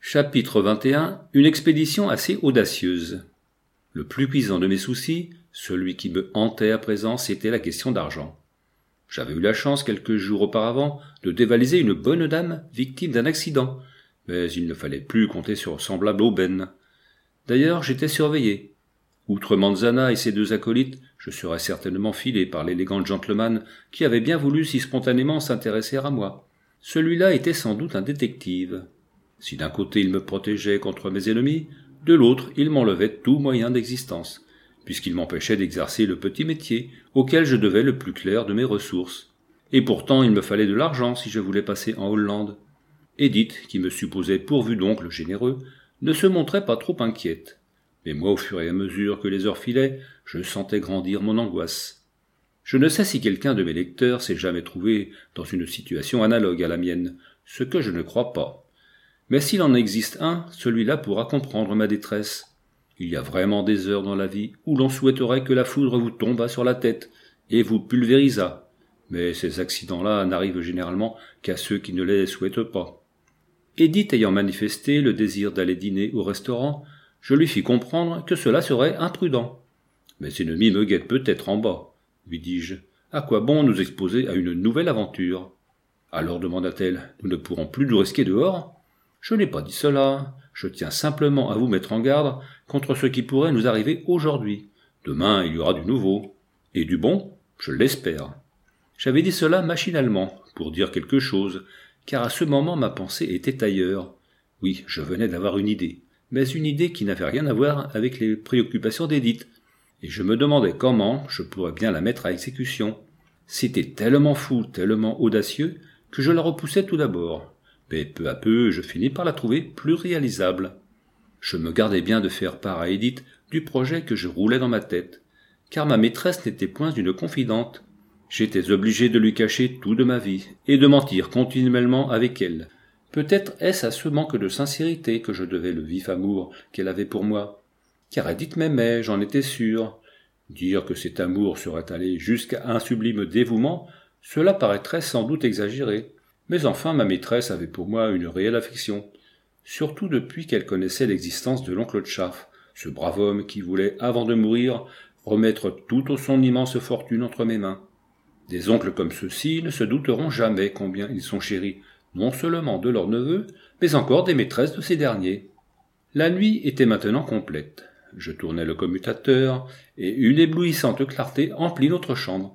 Chapitre 21. Une expédition assez audacieuse. Le plus cuisant de mes soucis, celui qui me hantait à présent, c'était la question d'argent. J'avais eu la chance, quelques jours auparavant, de dévaliser une bonne dame victime d'un accident, mais il ne fallait plus compter sur semblable aubaine. D'ailleurs, j'étais surveillé. Outre Manzana et ses deux acolytes, je serais certainement filé par l'élégant gentleman qui avait bien voulu si spontanément s'intéresser à moi. Celui-là était sans doute un détective. Si d'un côté il me protégeait contre mes ennemis, de l'autre il m'enlevait tout moyen d'existence, puisqu'il m'empêchait d'exercer le petit métier auquel je devais le plus clair de mes ressources. Et pourtant il me fallait de l'argent si je voulais passer en Hollande. Edith, qui me supposait pourvu d'oncle généreux, ne se montrait pas trop inquiète. Mais moi, au fur et à mesure que les heures filaient, je sentais grandir mon angoisse. Je ne sais si quelqu'un de mes lecteurs s'est jamais trouvé dans une situation analogue à la mienne, ce que je ne crois pas. Mais s'il en existe un, celui-là pourra comprendre ma détresse. Il y a vraiment des heures dans la vie où l'on souhaiterait que la foudre vous tombât sur la tête et vous pulvérisât. Mais ces accidents-là n'arrivent généralement qu'à ceux qui ne les souhaitent pas. Edith ayant manifesté le désir d'aller dîner au restaurant, je lui fis comprendre que cela serait imprudent. « Mes ennemis me guettent peut-être en bas, » lui dis-je. « À quoi bon nous exposer à une nouvelle aventure ?»« Alors, demanda-t-elle, nous ne pourrons plus nous risquer dehors ?» « Je n'ai pas dit cela. Je tiens simplement à vous mettre en garde contre ce qui pourrait nous arriver aujourd'hui. Demain, il y aura du nouveau. Et du bon, je l'espère. » J'avais dit cela machinalement, pour dire quelque chose, car à ce moment ma pensée était ailleurs. Oui, je venais d'avoir une idée, mais une idée qui n'avait rien à voir avec les préoccupations d'Edith, et je me demandais comment je pourrais bien la mettre à exécution. C'était tellement fou, tellement audacieux, que je la repoussai tout d'abord. Mais peu à peu, je finis par la trouver plus réalisable. Je me gardais bien de faire part à Edith du projet que je roulais dans ma tête, car ma maîtresse n'était point une confidente. J'étais obligé de lui cacher tout de ma vie, et de mentir continuellement avec elle. Peut-être est-ce à ce manque de sincérité que je devais le vif amour qu'elle avait pour moi. Car Edith m'aimait, j'en étais sûr. Dire que cet amour serait allé jusqu'à un sublime dévouement, cela paraîtrait sans doute exagéré. Mais enfin ma maîtresse avait pour moi une réelle affection, surtout depuis qu'elle connaissait l'existence de l'oncle Tchaff, ce brave homme qui voulait, avant de mourir, remettre toute son immense fortune entre mes mains. Des oncles comme ceux-ci ne se douteront jamais combien ils sont chéris, non seulement de leurs neveux, mais encore des maîtresses de ces derniers. La nuit était maintenant complète. Je tournai le commutateur, et une éblouissante clarté emplit notre chambre.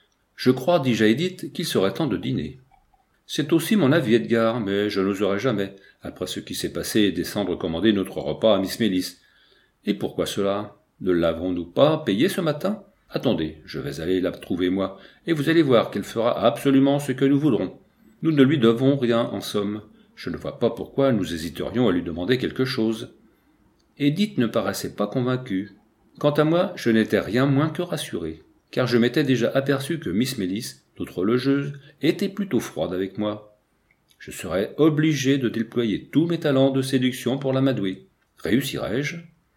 Je crois, dis-je à Edith, qu'il serait temps de dîner. C'est aussi mon avis, Edgar, mais je n'oserais jamais, après ce qui s'est passé, descendre commander notre repas à Miss Mélis. Et pourquoi cela? Ne l'avons-nous pas payé ce matin? Attendez, je vais aller la trouver moi, et vous allez voir qu'elle fera absolument ce que nous voudrons. Nous ne lui devons rien, en somme. Je ne vois pas pourquoi nous hésiterions à lui demander quelque chose. Edith ne paraissait pas convaincue. Quant à moi, je n'étais rien moins que rassuré, car je m'étais déjà aperçu que Miss Mélis, notre logeuse, était plutôt froide avec moi. Je serais obligé de déployer tous mes talents de séduction pour l'amadouer. Réussirais-je?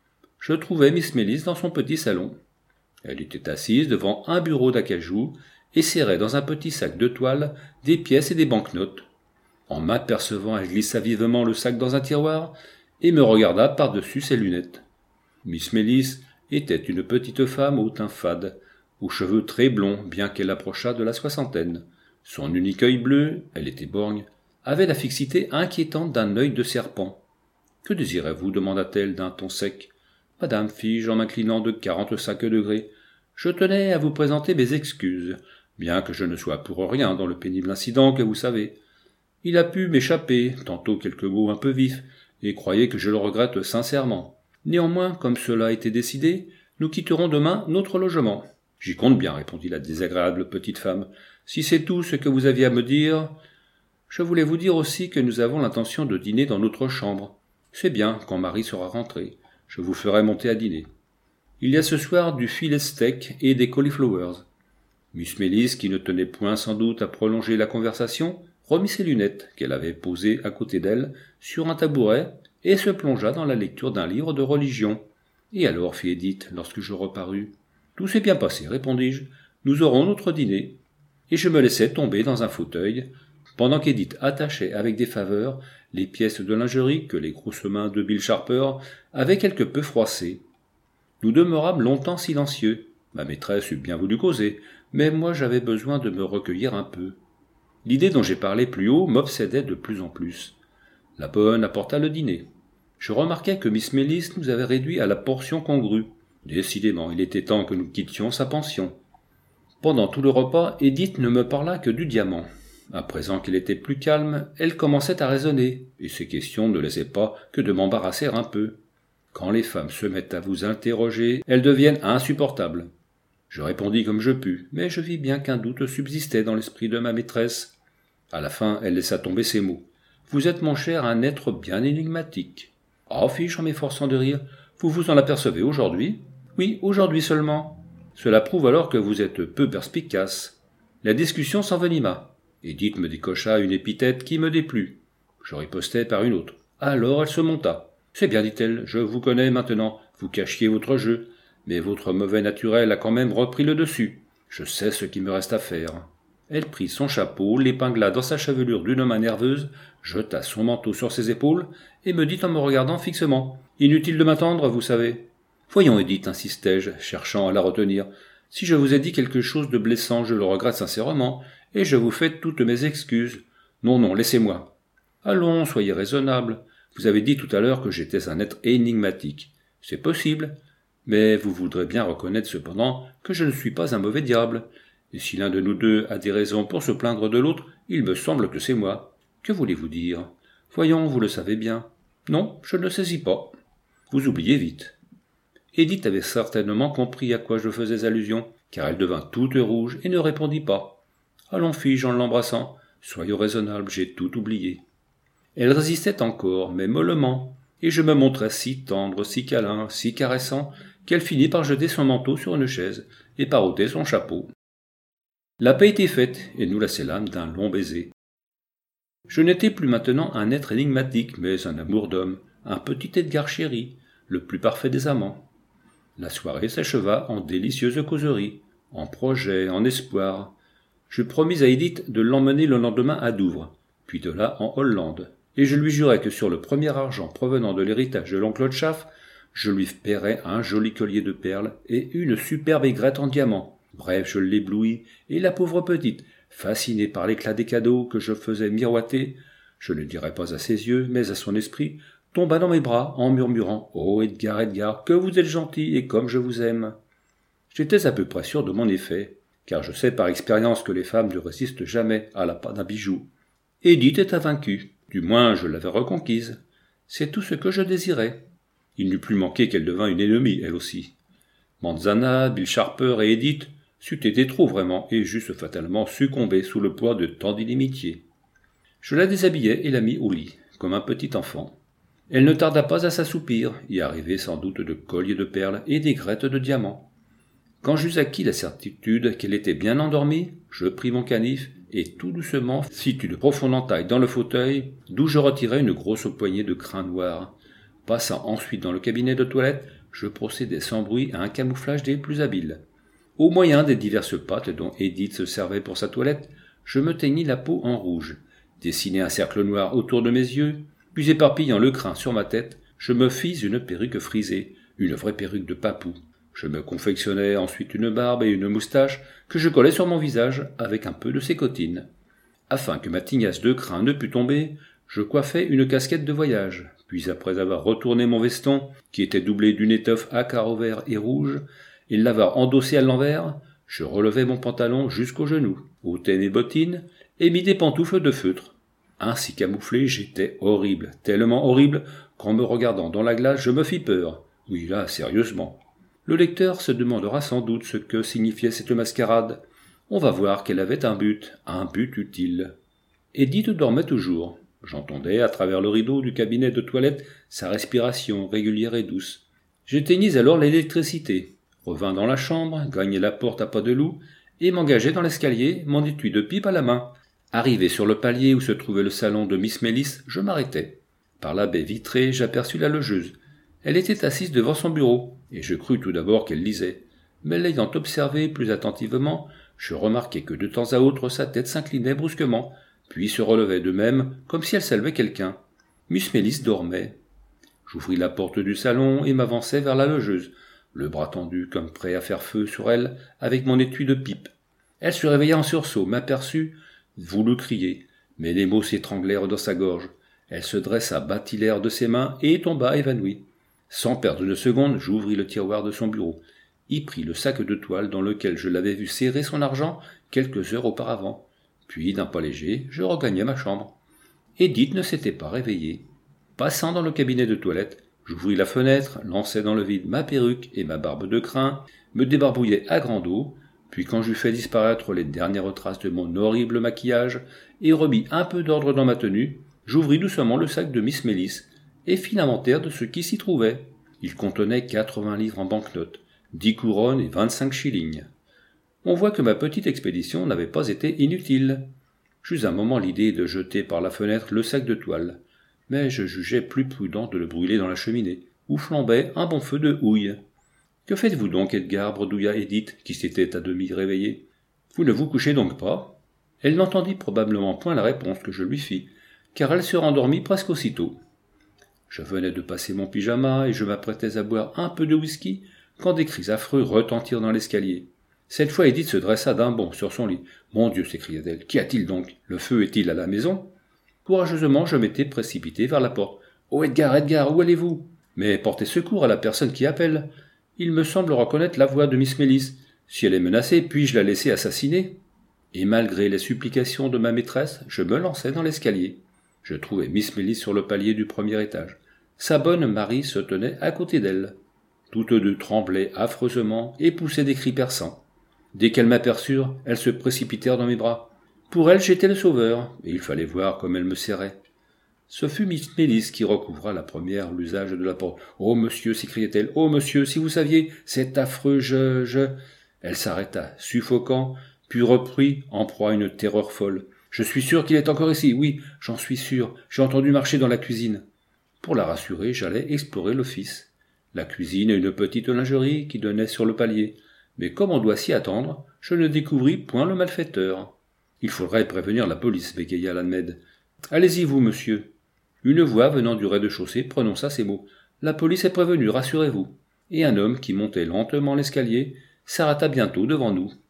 Je trouvai Miss Mélis dans son petit salon. Elle était assise devant un bureau d'acajou et serrait dans un petit sac de toile des pièces et des banquenotes. En m'apercevant, elle glissa vivement le sac dans un tiroir et me regarda par-dessus ses lunettes. Miss Mélis était une petite femme au teint fade, aux cheveux très blonds, bien qu'elle approchât de la soixantaine. Son unique œil bleu, elle était borgne, avait la fixité inquiétante d'un œil de serpent. « Que désirez-vous » demanda-t-elle d'un ton sec. « Madame, fis-je en m'inclinant de 45 degrés, je tenais à vous présenter mes excuses, bien que je ne sois pour rien dans le pénible incident que vous savez. Il a pu m'échapper, tantôt quelques mots un peu vifs, et croyez que je le regrette sincèrement. Néanmoins, comme cela a été décidé, nous quitterons demain notre logement. » « J'y compte bien, » répondit la désagréable petite femme. « Si c'est tout ce que vous aviez à me dire... » « Je voulais vous dire aussi que nous avons l'intention de dîner dans notre chambre. C'est bien, quand Marie sera rentrée. Je vous ferai monter à dîner. Il y a ce soir du filet steak et des cauliflowers. » Miss Mélis, qui ne tenait point sans doute à prolonger la conversation, remit ses lunettes, qu'elle avait posées à côté d'elle, sur un tabouret, et se plongea dans la lecture d'un livre de religion. « Et alors, fit Edith, lorsque je reparus. »« Tout s'est bien passé, répondis-je. Nous aurons notre dîner. » Et je me laissai tomber dans un fauteuil, pendant qu'Edith attachait avec des faveurs les pièces de lingerie que les grosses mains de Bill Sharper avaient quelque peu froissées. Nous demeurâmes longtemps silencieux. Ma maîtresse eût bien voulu causer, mais moi j'avais besoin de me recueillir un peu. L'idée dont j'ai parlé plus haut m'obsédait de plus en plus. La bonne apporta le dîner. Je remarquai que Miss Mellis nous avait réduits à la portion congrue. Décidément, il était temps que nous quittions sa pension. Pendant tout le repas, Edith ne me parla que du diamant. À présent qu'il était plus calme, elle commençait à raisonner, et ces questions ne laissaient pas que de m'embarrasser un peu. Quand les femmes se mettent à vous interroger, elles deviennent insupportables. Je répondis comme je pus, mais je vis bien qu'un doute subsistait dans l'esprit de ma maîtresse. À la fin, elle laissa tomber ces mots. « Vous êtes, mon cher, un être bien énigmatique. »« Ah, fis-je en m'efforçant de rire, vous vous en apercevez aujourd'hui ?»« Oui, aujourd'hui seulement. » Cela prouve alors que vous êtes peu perspicace. La discussion s'envenima. Edith me décocha une épithète qui me déplut. Je ripostai par une autre. Alors elle se monta. « C'est bien, dit-elle, je vous connais maintenant. Vous cachiez votre jeu. Mais votre mauvais naturel a quand même repris le dessus. Je sais ce qu'il me reste à faire. » Elle prit son chapeau, l'épingla dans sa chevelure d'une main nerveuse, jeta son manteau sur ses épaules, et me dit en me regardant fixement. « Inutile de m'attendre, vous savez. »« Voyons, Edith, insistai-je, cherchant à la retenir. Si je vous ai dit quelque chose de blessant, je le regrette sincèrement, et je vous fais toutes mes excuses. Non, non, laissez-moi. »« Allons, soyez raisonnable. Vous avez dit tout à l'heure que j'étais un être énigmatique. C'est possible. Mais vous voudrez bien reconnaître cependant que je ne suis pas un mauvais diable. Et si l'un de nous deux a des raisons pour se plaindre de l'autre, il me semble que c'est moi. Que voulez-vous dire? Voyons, vous le savez bien. Non, je ne le saisis pas. Vous oubliez vite. Edith avait certainement compris à quoi je faisais allusion, car elle devint toute rouge et ne répondit pas. Allons, fis-je en l'embrassant, soyons raisonnables, j'ai tout oublié. Elle résistait encore, mais mollement, et je me montrais si tendre, si câlin, si caressant, qu'elle finit par jeter son manteau sur une chaise et par ôter son chapeau. La paix était faite, et nous la scellâmes d'un long baiser. Je n'étais plus maintenant un être énigmatique, mais un amour d'homme, un petit Edgar chéri, le plus parfait des amants. La soirée s'acheva en délicieuse causerie, en projets, en espoirs. Je promis à Edith de l'emmener le lendemain à Douvres, puis de là en Hollande, et je lui jurai que sur le premier argent provenant de l'héritage de l'oncle Schaff, je lui paierais un joli collier de perles et une superbe aigrette en diamant. Bref, je l'éblouis, et la pauvre petite, fascinée par l'éclat des cadeaux que je faisais miroiter, je ne dirais pas à ses yeux, mais à son esprit, tomba dans mes bras en murmurant « Oh, Edgar, Edgar, que vous êtes gentil et comme je vous aime !» J'étais à peu près sûr de mon effet, car je sais par expérience que les femmes ne résistent jamais à l'appât d'un bijou. Edith était vaincue, du moins je l'avais reconquise. C'est tout ce que je désirais. Il n'eût plus manqué qu'elle devint une ennemie, elle aussi. Manzana, Bill Sharper et Edith, c'eût été trop vraiment, et j'eusse fatalement succombé sous le poids de tant d'inimitié. Je la déshabillai et la mis au lit, comme un petit enfant. Elle ne tarda pas à s'assoupir, y arriver sans doute de colliers de perles et d'aigrettes de diamants. Quand j'eus acquis la certitude qu'elle était bien endormie, je pris mon canif, et tout doucement fit une profonde entaille dans le fauteuil, d'où je retirai une grosse poignée de crin noir. Passant ensuite dans le cabinet de toilette, je procédai sans bruit à un camouflage des plus habiles. Au moyen des diverses pâtes dont Edith se servait pour sa toilette, je me teignis la peau en rouge, dessinai un cercle noir autour de mes yeux, puis éparpillant le crin sur ma tête, je me fis une perruque frisée, une vraie perruque de papou. Je me confectionnai ensuite une barbe et une moustache que je collai sur mon visage avec un peu de sécotine. Afin que ma tignasse de crin ne pût tomber, je coiffai une casquette de voyage, puis après avoir retourné mon veston, qui était doublé d'une étoffe à carreaux verts et rouges, et l'avoir endossé à l'envers, je relevai mon pantalon jusqu'aux genoux, ôtai mes bottines et mis des pantoufles de feutre. Ainsi camouflé, j'étais horrible, tellement horrible qu'en me regardant dans la glace, je me fis peur. Oui, là, sérieusement. Le lecteur se demandera sans doute ce que signifiait cette mascarade. On va voir qu'elle avait un but utile. Edith dormait toujours. J'entendais, à travers le rideau du cabinet de toilette, sa respiration régulière et douce. J'éteignis alors l'électricité, revins dans la chambre, gagnai la porte à pas de loup, et m'engageai dans l'escalier, mon étui de pipe à la main. Arrivé sur le palier où se trouvait le salon de Miss Mellis, je m'arrêtai. Par la baie vitrée, j'aperçus la logeuse. Elle était assise devant son bureau, et je crus tout d'abord qu'elle lisait. Mais l'ayant observée plus attentivement, je remarquai que de temps à autre sa tête s'inclinait brusquement, puis se relevait de même, comme si elle saluait quelqu'un. Miss Mélisse dormait. J'ouvris la porte du salon et m'avançai vers la logeuse, le bras tendu comme prêt à faire feu sur elle avec mon étui de pipe. Elle se réveilla en sursaut, m'aperçut, voulut crier, mais les mots s'étranglèrent dans sa gorge. Elle se dressa, battit l'air de ses mains et tomba évanouie. Sans perdre une seconde, j'ouvris le tiroir de son bureau, y pris le sac de toile dans lequel je l'avais vu serrer son argent quelques heures auparavant. Puis, d'un pas léger, je regagnai ma chambre. Edith ne s'était pas réveillée. Passant dans le cabinet de toilette, j'ouvris la fenêtre, lançai dans le vide ma perruque et ma barbe de crin, me débarbouillai à grande eau, puis quand j'eus fait disparaître les dernières traces de mon horrible maquillage et remis un peu d'ordre dans ma tenue, j'ouvris doucement le sac de Miss Mélisse et fis l'inventaire de ce qui s'y trouvait. Il contenait 80 livres en banknotes, 10 couronnes et 25 shillings. On voit que ma petite expédition n'avait pas été inutile. J'eus un moment l'idée de jeter par la fenêtre le sac de toile, mais je jugeais plus prudent de le brûler dans la cheminée, où flambait un bon feu de houille. « Que faites-vous donc, Edgar » bredouilla Edith, qui s'était à demi réveillée. « Vous ne vous couchez donc pas ?» Elle n'entendit probablement point la réponse que je lui fis, car elle se rendormit presque aussitôt. Je venais de passer mon pyjama et je m'apprêtais à boire un peu de whisky quand des cris affreux retentirent dans l'escalier. Cette fois Edith se dressa d'un bond sur son lit. « Mon Dieu » s'écria-t-elle, « qu'y a-t-il donc? Le feu est-il à la maison ?» Courageusement, je m'étais précipité vers la porte. « Oh, Edgar, Edgar, où allez-vous » ?»« Mais portez secours à la personne qui appelle. Il me semble reconnaître la voix de Miss Mélisse. Si elle est menacée, puis-je la laisser assassiner ?» Et malgré les supplications de ma maîtresse, je me lançai dans l'escalier. Je trouvai Miss Mélisse sur le palier du premier étage. Sa bonne Marie se tenait à côté d'elle. Toutes deux tremblaient affreusement et poussaient des cris perçants. Dès qu'elles m'aperçurent, elles se précipitèrent dans mes bras. Pour elles, j'étais le sauveur, et il fallait voir comme elles me serraient. Ce fut Miss Mélisse qui recouvra la première l'usage de la porte. « Oh, monsieur » s'écriait-elle, « oh, monsieur, si vous saviez, c'est affreux, je... » Elle s'arrêta, suffocant, puis reprit, en proie à une terreur folle. « Je suis sûr qu'il est encore ici, oui, j'en suis sûr, j'ai entendu marcher dans la cuisine. » Pour la rassurer, j'allais explorer l'office. La cuisine et une petite lingerie qui donnait sur le palier. Mais comme on doit s'y attendre, je ne découvris point le malfaiteur. « Il faudrait prévenir la police » bégaya Lanmed. « Allez-y, vous, monsieur. » Une voix venant du rez-de-chaussée prononça ces mots. « La police est prévenue, rassurez-vous. » Et un homme qui montait lentement l'escalier s'arrêta bientôt devant nous.